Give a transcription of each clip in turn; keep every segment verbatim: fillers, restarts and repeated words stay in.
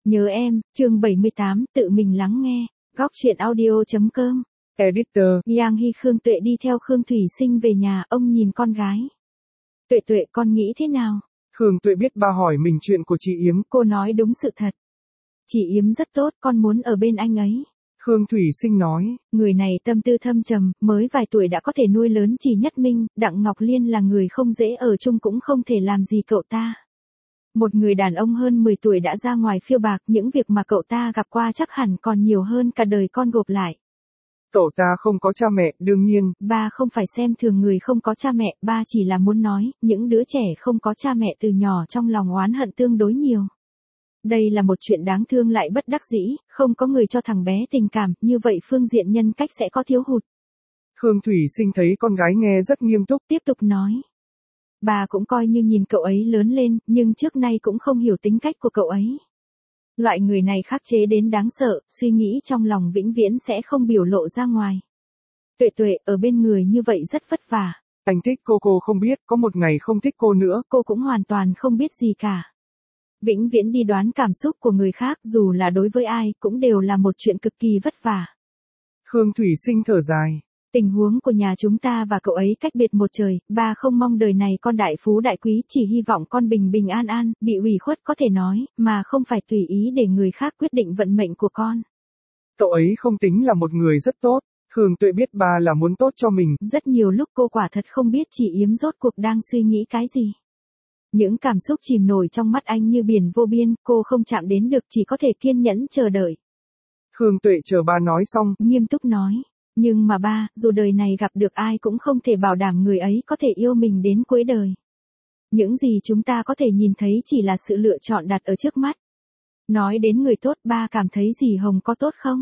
Nhớ em, chương bảy mươi tám, tự mình lắng nghe, góc truyện audio.com. Editor. Giang Hy Khương Tuệ đi theo Khương Thủy Sinh về nhà, ông nhìn con gái. Tuệ Tuệ, con nghĩ thế nào? Khương Tuệ biết ba hỏi mình chuyện của chị Yếm. Cô nói đúng sự thật. Chị Yếm rất tốt, con muốn ở bên anh ấy. Khương Thủy Sinh nói. Người này tâm tư thâm trầm, mới vài tuổi đã có thể nuôi lớn Trì Nhất Minh, Đặng Ngọc Liên là người không dễ ở chung cũng không thể làm gì cậu ta. Một người đàn ông hơn mười tuổi đã ra ngoài phiêu bạc, những việc mà cậu ta gặp qua chắc hẳn còn nhiều hơn cả đời con gộp lại. Cậu ta không có cha mẹ, đương nhiên. Ba không phải xem thường người không có cha mẹ, ba chỉ là muốn nói, những đứa trẻ không có cha mẹ từ nhỏ trong lòng oán hận tương đối nhiều. Đây là một chuyện đáng thương lại bất đắc dĩ, không có người cho thằng bé tình cảm, như vậy phương diện nhân cách sẽ có thiếu hụt. Khương Thủy Sinh thấy con gái nghe rất nghiêm túc, tiếp tục nói. Bà cũng coi như nhìn cậu ấy lớn lên, nhưng trước nay cũng không hiểu tính cách của cậu ấy. Loại người này khắc chế đến đáng sợ, suy nghĩ trong lòng vĩnh viễn sẽ không biểu lộ ra ngoài. Tuệ Tuệ, ở bên người như vậy rất vất vả. Anh thích cô cô không biết, có một ngày không thích cô nữa. Cô cũng hoàn toàn không biết gì cả. Vĩnh viễn đi đoán cảm xúc của người khác, dù là đối với ai, cũng đều là một chuyện cực kỳ vất vả. Khương Thủy Sinh thở dài. Tình huống của nhà chúng ta và cậu ấy cách biệt một trời, ba không mong đời này con đại phú đại quý, chỉ hy vọng con bình bình an an, bị ủy khuất có thể nói, mà không phải tùy ý để người khác quyết định vận mệnh của con. Cậu ấy không tính là một người rất tốt, Khương Tuệ biết ba là muốn tốt cho mình. Rất nhiều lúc cô quả thật không biết chị Yếm rốt cuộc đang suy nghĩ cái gì. Những cảm xúc chìm nổi trong mắt anh như biển vô biên, cô không chạm đến được, chỉ có thể kiên nhẫn chờ đợi. Khương Tuệ chờ ba nói xong, nghiêm túc nói. Nhưng mà ba, dù đời này gặp được ai cũng không thể bảo đảm người ấy có thể yêu mình đến cuối đời. Những gì chúng ta có thể nhìn thấy chỉ là sự lựa chọn đặt ở trước mắt. Nói đến người tốt, ba cảm thấy dì Hồng có tốt không?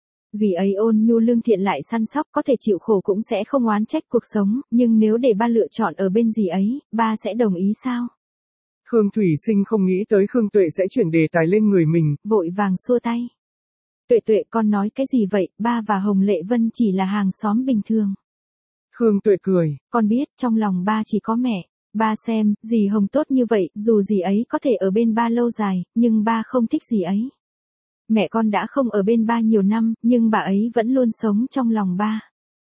Dì ấy ôn nhu lương thiện lại săn sóc, có thể chịu khổ cũng sẽ không oán trách cuộc sống, nhưng nếu để ba lựa chọn ở bên dì ấy, ba sẽ đồng ý sao? Khương Thủy Sinh không nghĩ tới Khương Tuệ sẽ chuyển đề tài lên người mình, vội vàng xua tay. Tuệ Tuệ, con nói cái gì vậy, ba và Hồng Lệ Vân chỉ là hàng xóm bình thường. Khương Tuệ cười. Con biết, trong lòng ba chỉ có mẹ. Ba xem, dì Hồng tốt như vậy, dù dì ấy có thể ở bên ba lâu dài, nhưng ba không thích dì ấy. Mẹ con đã không ở bên ba nhiều năm, nhưng bà ấy vẫn luôn sống trong lòng ba.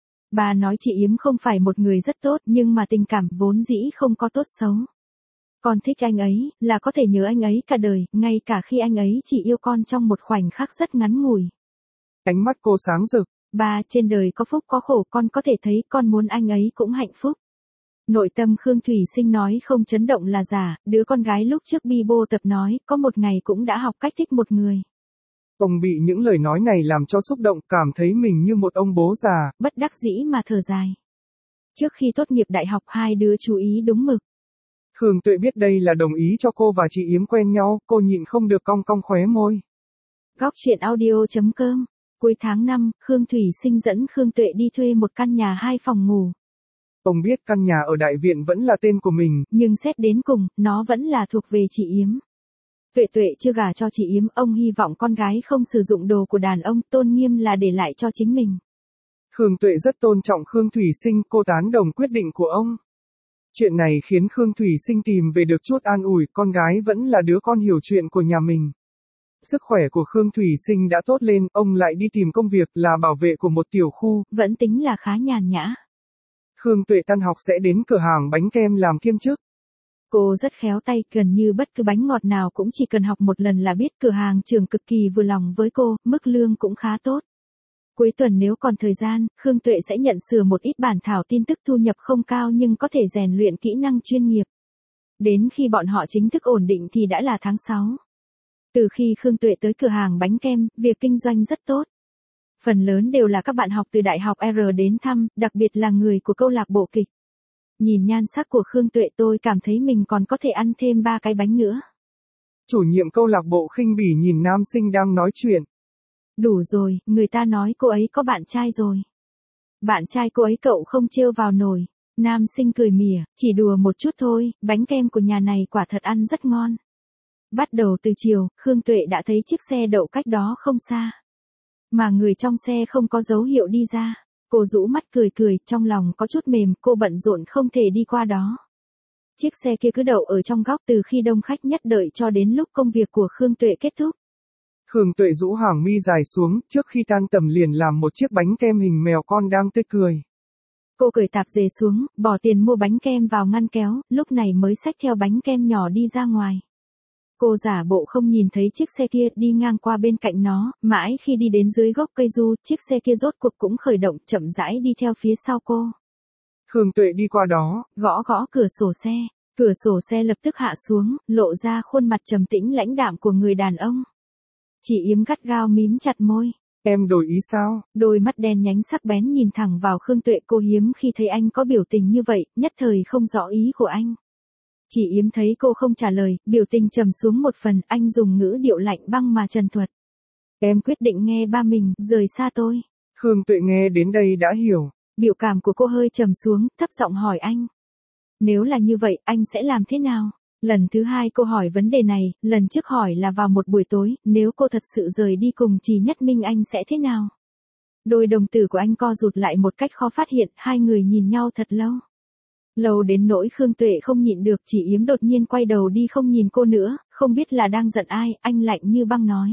Ba nói chị Yếm không phải một người rất tốt, nhưng mà tình cảm vốn dĩ không có tốt xấu. Con thích anh ấy, là có thể nhớ anh ấy cả đời, ngay cả khi anh ấy chỉ yêu con trong một khoảnh khắc rất ngắn ngủi. Ánh mắt cô sáng rực. Ba, trên đời có phúc có khổ, con có thể thấy con muốn anh ấy cũng hạnh phúc. Nội tâm Khương Thủy Sinh nói không chấn động là giả, đứa con gái lúc trước bi bô tập nói, có một ngày cũng đã học cách thích một người. Ông bị những lời nói này làm cho xúc động, cảm thấy mình như một ông bố già. Bất đắc dĩ mà thở dài. Trước khi tốt nghiệp đại học hai đứa chú ý đúng mực. Khương Tuệ biết đây là đồng ý cho cô và chị Yếm quen nhau, cô nhịn không được cong cong khóe môi. Góc truyện audio.com. Cuối tháng năm, Khương Thủy Sinh dẫn Khương Tuệ đi thuê một căn nhà hai phòng ngủ. Ông biết căn nhà ở đại viện vẫn là tên của mình, nhưng xét đến cùng, nó vẫn là thuộc về chị Yếm. Tuệ Tuệ chưa gả cho chị Yếm, ông hy vọng con gái không sử dụng đồ của đàn ông, tôn nghiêm là để lại cho chính mình. Khương Tuệ rất tôn trọng Khương Thủy Sinh, cô tán đồng quyết định của ông. Chuyện này khiến Khương Thủy Sinh tìm về được chút an ủi, con gái vẫn là đứa con hiểu chuyện của nhà mình. Sức khỏe của Khương Thủy Sinh đã tốt lên, ông lại đi tìm công việc là bảo vệ của một tiểu khu. Vẫn tính là khá nhàn nhã. Khương Tuệ tan học sẽ đến cửa hàng bánh kem làm kiêm chức. Cô rất khéo tay, gần như bất cứ bánh ngọt nào cũng chỉ cần học một lần là biết. Cửa hàng trưởng cực kỳ vừa lòng với cô, mức lương cũng khá tốt. Cuối tuần nếu còn thời gian, Khương Tuệ sẽ nhận sửa một ít bản thảo tin tức, thu nhập không cao nhưng có thể rèn luyện kỹ năng chuyên nghiệp. Đến khi bọn họ chính thức ổn định thì đã là tháng sáu. Từ khi Khương Tuệ tới cửa hàng bánh kem, việc kinh doanh rất tốt. Phần lớn đều là các bạn học từ đại học R đến thăm, đặc biệt là người của câu lạc bộ kịch. Nhìn nhan sắc của Khương Tuệ tôi cảm thấy mình còn có thể ăn thêm ba cái bánh nữa. Chủ nhiệm câu lạc bộ khinh bỉ nhìn nam sinh đang nói chuyện. Đủ rồi, người ta nói cô ấy có bạn trai rồi. Bạn trai cô ấy cậu không trêu vào nổi. Nam sinh cười mỉa, chỉ đùa một chút thôi, bánh kem của nhà này quả thật ăn rất ngon. Bắt đầu từ chiều, Khương Tuệ đã thấy chiếc xe đậu cách đó không xa. Mà người trong xe không có dấu hiệu đi ra. Cô rũ mắt cười cười, trong lòng có chút mềm, cô bận rộn không thể đi qua đó. Chiếc xe kia cứ đậu ở trong góc từ khi đông khách nhất đợi cho đến lúc công việc của Khương Tuệ kết thúc. Khương Tuệ rũ hàng mi dài xuống, trước khi tan tầm liền làm một chiếc bánh kem hình mèo con đang tươi cười. Cô cởi tạp dề xuống, bỏ tiền mua bánh kem vào ngăn kéo, lúc này mới xách theo bánh kem nhỏ đi ra ngoài. Cô giả bộ không nhìn thấy chiếc xe kia đi ngang qua bên cạnh nó, mãi khi đi đến dưới gốc cây du, chiếc xe kia rốt cuộc cũng khởi động, chậm rãi đi theo phía sau cô. Khương Tuệ đi qua đó, gõ gõ cửa sổ xe, cửa sổ xe lập tức hạ xuống, lộ ra khuôn mặt trầm tĩnh lãnh đạm của người đàn ông. Chị Yếm gắt gao mím chặt môi. Em đổi ý sao? Đôi mắt đen nhánh sắc bén nhìn thẳng vào Khương Tuệ, cô hiếm khi thấy anh có biểu tình như vậy, nhất thời không rõ ý của anh. Chị Yếm thấy cô không trả lời, biểu tình trầm xuống một phần, anh dùng ngữ điệu lạnh băng mà trần thuật. Em quyết định nghe ba mình, rời xa tôi. Khương Tuệ nghe đến đây đã hiểu. Biểu cảm của cô hơi trầm xuống, thấp giọng hỏi anh. Nếu là như vậy, anh sẽ làm thế nào? Lần thứ hai cô hỏi vấn đề này, lần trước hỏi là vào một buổi tối, nếu cô thật sự rời đi cùng Trì Nhất Minh anh sẽ thế nào? Đôi đồng tử của anh co rụt lại một cách khó phát hiện, hai người nhìn nhau thật lâu. Lâu đến nỗi Khương Tuệ không nhịn được, Chị Yếm đột nhiên quay đầu đi không nhìn cô nữa, không biết là đang giận ai, anh lạnh như băng nói.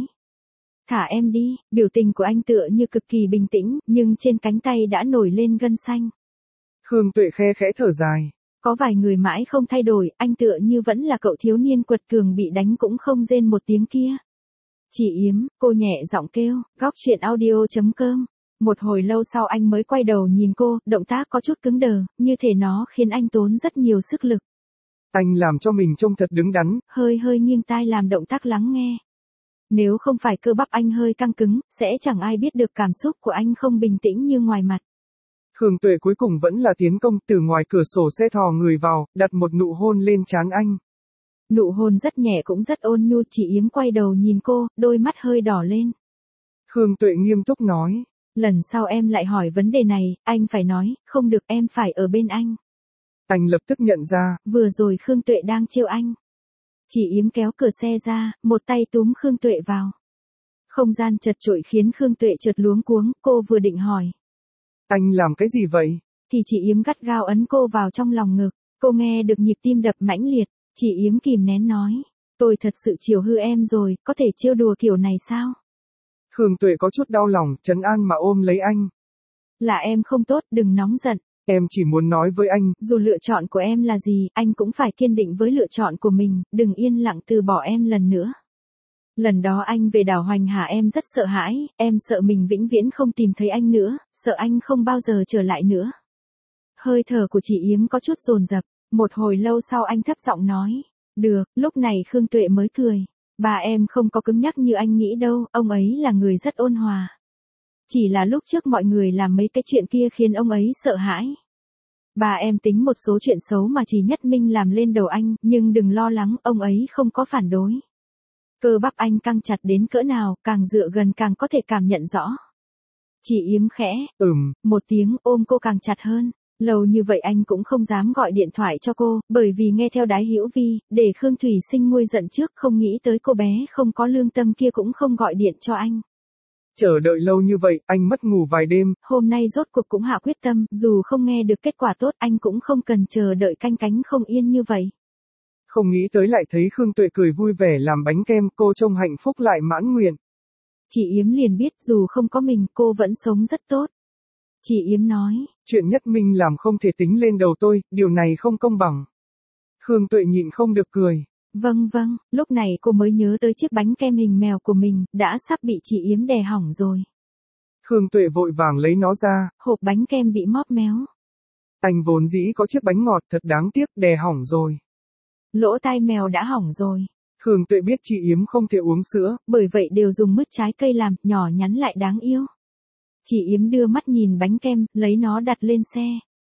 Thả em đi, biểu tình của anh tựa như cực kỳ bình tĩnh, nhưng trên cánh tay đã nổi lên gân xanh. Khương Tuệ khe khẽ thở dài. Có vài người mãi không thay đổi, anh tựa như vẫn là cậu thiếu niên quật cường bị đánh cũng không rên một tiếng kia. Chị Yếm, cô nhẹ giọng kêu, góc chuyện audio chấm com. Một hồi lâu sau anh mới quay đầu nhìn cô, động tác có chút cứng đờ, như thể nó khiến anh tốn rất nhiều sức lực. Anh làm cho mình trông thật đứng đắn. Hơi hơi nghiêng tai làm động tác lắng nghe. Nếu không phải cơ bắp anh hơi căng cứng, sẽ chẳng ai biết được cảm xúc của anh không bình tĩnh như ngoài mặt. Khương Tuệ cuối cùng vẫn là tiến công, từ ngoài cửa sổ xe thò người vào, đặt một nụ hôn lên trán anh. Nụ hôn rất nhẹ cũng rất ôn nhu, Chị Yếm quay đầu nhìn cô, đôi mắt hơi đỏ lên. Khương Tuệ nghiêm túc nói. Lần sau em lại hỏi vấn đề này, anh phải nói, không được, em phải ở bên anh. Anh lập tức nhận ra. Vừa rồi Khương Tuệ đang trêu anh. Chị Yếm kéo cửa xe ra, một tay túm Khương Tuệ vào. Không gian chật chội khiến Khương Tuệ chợt luống cuống, cô vừa định hỏi. Anh làm cái gì vậy? Thì chị Yếm gắt gao ấn cô vào trong lòng ngực, cô nghe được nhịp tim đập mãnh liệt, chị Yếm kìm nén nói. Tôi thật sự chiều hư em rồi, có thể trêu đùa kiểu này sao? Khương Tuệ có chút đau lòng, trấn an mà ôm lấy anh. Là em không tốt, đừng nóng giận. Em chỉ muốn nói với anh. Dù lựa chọn của em là gì, anh cũng phải kiên định với lựa chọn của mình, đừng yên lặng từ bỏ em lần nữa. Lần đó anh về đảo Hoành Hà em rất sợ hãi, em sợ mình vĩnh viễn không tìm thấy anh nữa, sợ anh không bao giờ trở lại nữa. Hơi thở của chị Yếm có chút dồn dập, một hồi lâu sau anh thấp giọng nói. Được, lúc này Khương Tuệ mới cười. Bà em không có cứng nhắc như anh nghĩ đâu, ông ấy là người rất ôn hòa. Chỉ là lúc trước mọi người làm mấy cái chuyện kia khiến ông ấy sợ hãi. Bà em tính một số chuyện xấu mà Trì Nhất Minh làm lên đầu anh, nhưng đừng lo lắng, ông ấy không có phản đối. Cơ bắp anh căng chặt đến cỡ nào, càng dựa gần càng có thể cảm nhận rõ. Chị Yếm khẽ, ừm, một tiếng, ôm cô càng chặt hơn. Lâu như vậy anh cũng không dám gọi điện thoại cho cô, bởi vì nghe theo Đái Hữu Vi, để Khương Thủy Sinh nguôi giận trước, không nghĩ tới cô bé không có lương tâm kia cũng không gọi điện cho anh. Chờ đợi lâu như vậy, anh mất ngủ vài đêm. Hôm nay rốt cuộc cũng hạ quyết tâm, dù không nghe được kết quả tốt anh cũng không cần chờ đợi canh cánh không yên như vậy. Không nghĩ tới lại thấy Khương Tuệ cười vui vẻ làm bánh kem, cô trông hạnh phúc lại mãn nguyện. Chị Yếm liền biết dù không có mình cô vẫn sống rất tốt. Chị Yếm nói. Chuyện Nhất Minh làm không thể tính lên đầu tôi, điều này không công bằng. Khương Tuệ nhịn không được cười. Vâng vâng, lúc này cô mới nhớ tới chiếc bánh kem hình mèo của mình, đã sắp bị chị Yếm đè hỏng rồi. Khương Tuệ vội vàng lấy nó ra. Hộp bánh kem bị móp méo. Anh vốn dĩ có chiếc bánh ngọt thật đáng tiếc, đè hỏng rồi. Lỗ tai mèo đã hỏng rồi. Khương Tuệ biết chị Yếm không thể uống sữa. Bởi vậy đều dùng mứt trái cây làm, nhỏ nhắn lại đáng yêu. Chị Yếm đưa mắt nhìn bánh kem, lấy nó đặt lên xe.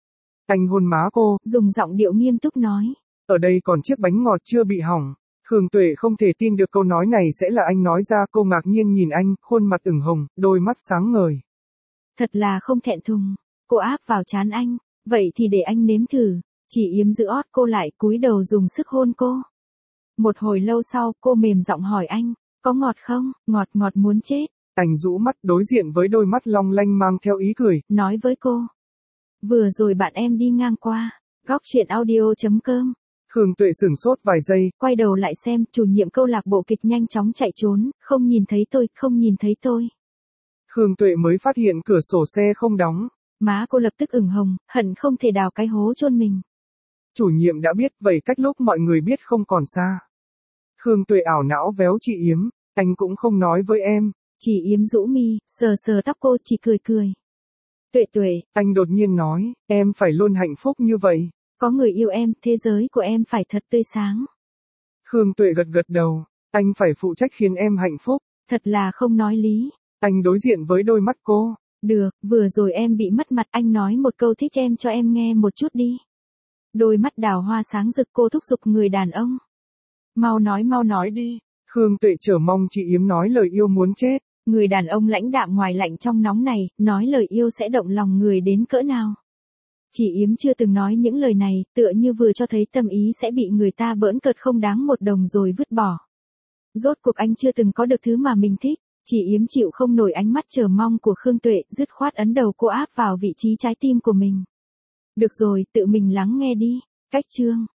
Anh hôn má cô, dùng giọng điệu nghiêm túc nói. Ở đây còn chiếc bánh ngọt chưa bị hỏng. Khương Tuệ không thể tin được câu nói này sẽ là anh nói ra, cô ngạc nhiên nhìn anh, khuôn mặt ửng hồng, đôi mắt sáng ngời. Thật là không thẹn thùng. Cô áp vào trán anh. Vậy thì để anh nếm thử. Chị Yếm giữ ót cô lại, cúi đầu dùng sức hôn cô. Một hồi lâu sau, cô mềm giọng hỏi anh, có ngọt không? Ngọt ngọt muốn chết. Anh rũ mắt đối diện với đôi mắt long lanh mang theo ý cười. Nói với cô. Vừa rồi bạn em đi ngang qua. Góc chuyện audio chấm com. Khương Tuệ sửng sốt vài giây, quay đầu lại xem, chủ nhiệm câu lạc bộ kịch nhanh chóng chạy trốn, không nhìn thấy tôi, không nhìn thấy tôi. Khương Tuệ mới phát hiện cửa sổ xe không đóng. Má cô lập tức ửng hồng, hận không thể đào cái hố chôn mình. Chủ nhiệm đã biết, vậy cách lúc mọi người biết không còn xa. Khương Tuệ ảo não véo chị Yếm, anh cũng không nói với em. Chị Yếm rũ mi, sờ sờ tóc cô, chỉ cười cười. Tuệ Tuệ, anh đột nhiên nói, em phải luôn hạnh phúc như vậy. Có người yêu em, thế giới của em phải thật tươi sáng. Khương Tuệ gật gật đầu, anh phải phụ trách khiến em hạnh phúc. Thật là không nói lý. Anh đối diện với đôi mắt cô. Được, vừa rồi em bị mất mặt, anh nói một câu thích em cho em nghe một chút đi. Đôi mắt đào hoa sáng rực, cô thúc giục người đàn ông. Mau nói mau nói đi. Khương Tuệ chờ mong chị Yếm nói lời yêu muốn chết. Người đàn ông lãnh đạm ngoài lạnh trong nóng này, nói lời yêu sẽ động lòng người đến cỡ nào. Chị Yếm chưa từng nói những lời này, tựa như vừa cho thấy tâm ý sẽ bị người ta bỡn cợt không đáng một đồng rồi vứt bỏ. Rốt cuộc anh chưa từng có được thứ mà mình thích. Chị Yếm chịu không nổi ánh mắt chờ mong của Khương Tuệ, dứt khoát ấn đầu cô áp vào vị trí trái tim của mình. Được rồi, tự mình lắng nghe đi. Cách chương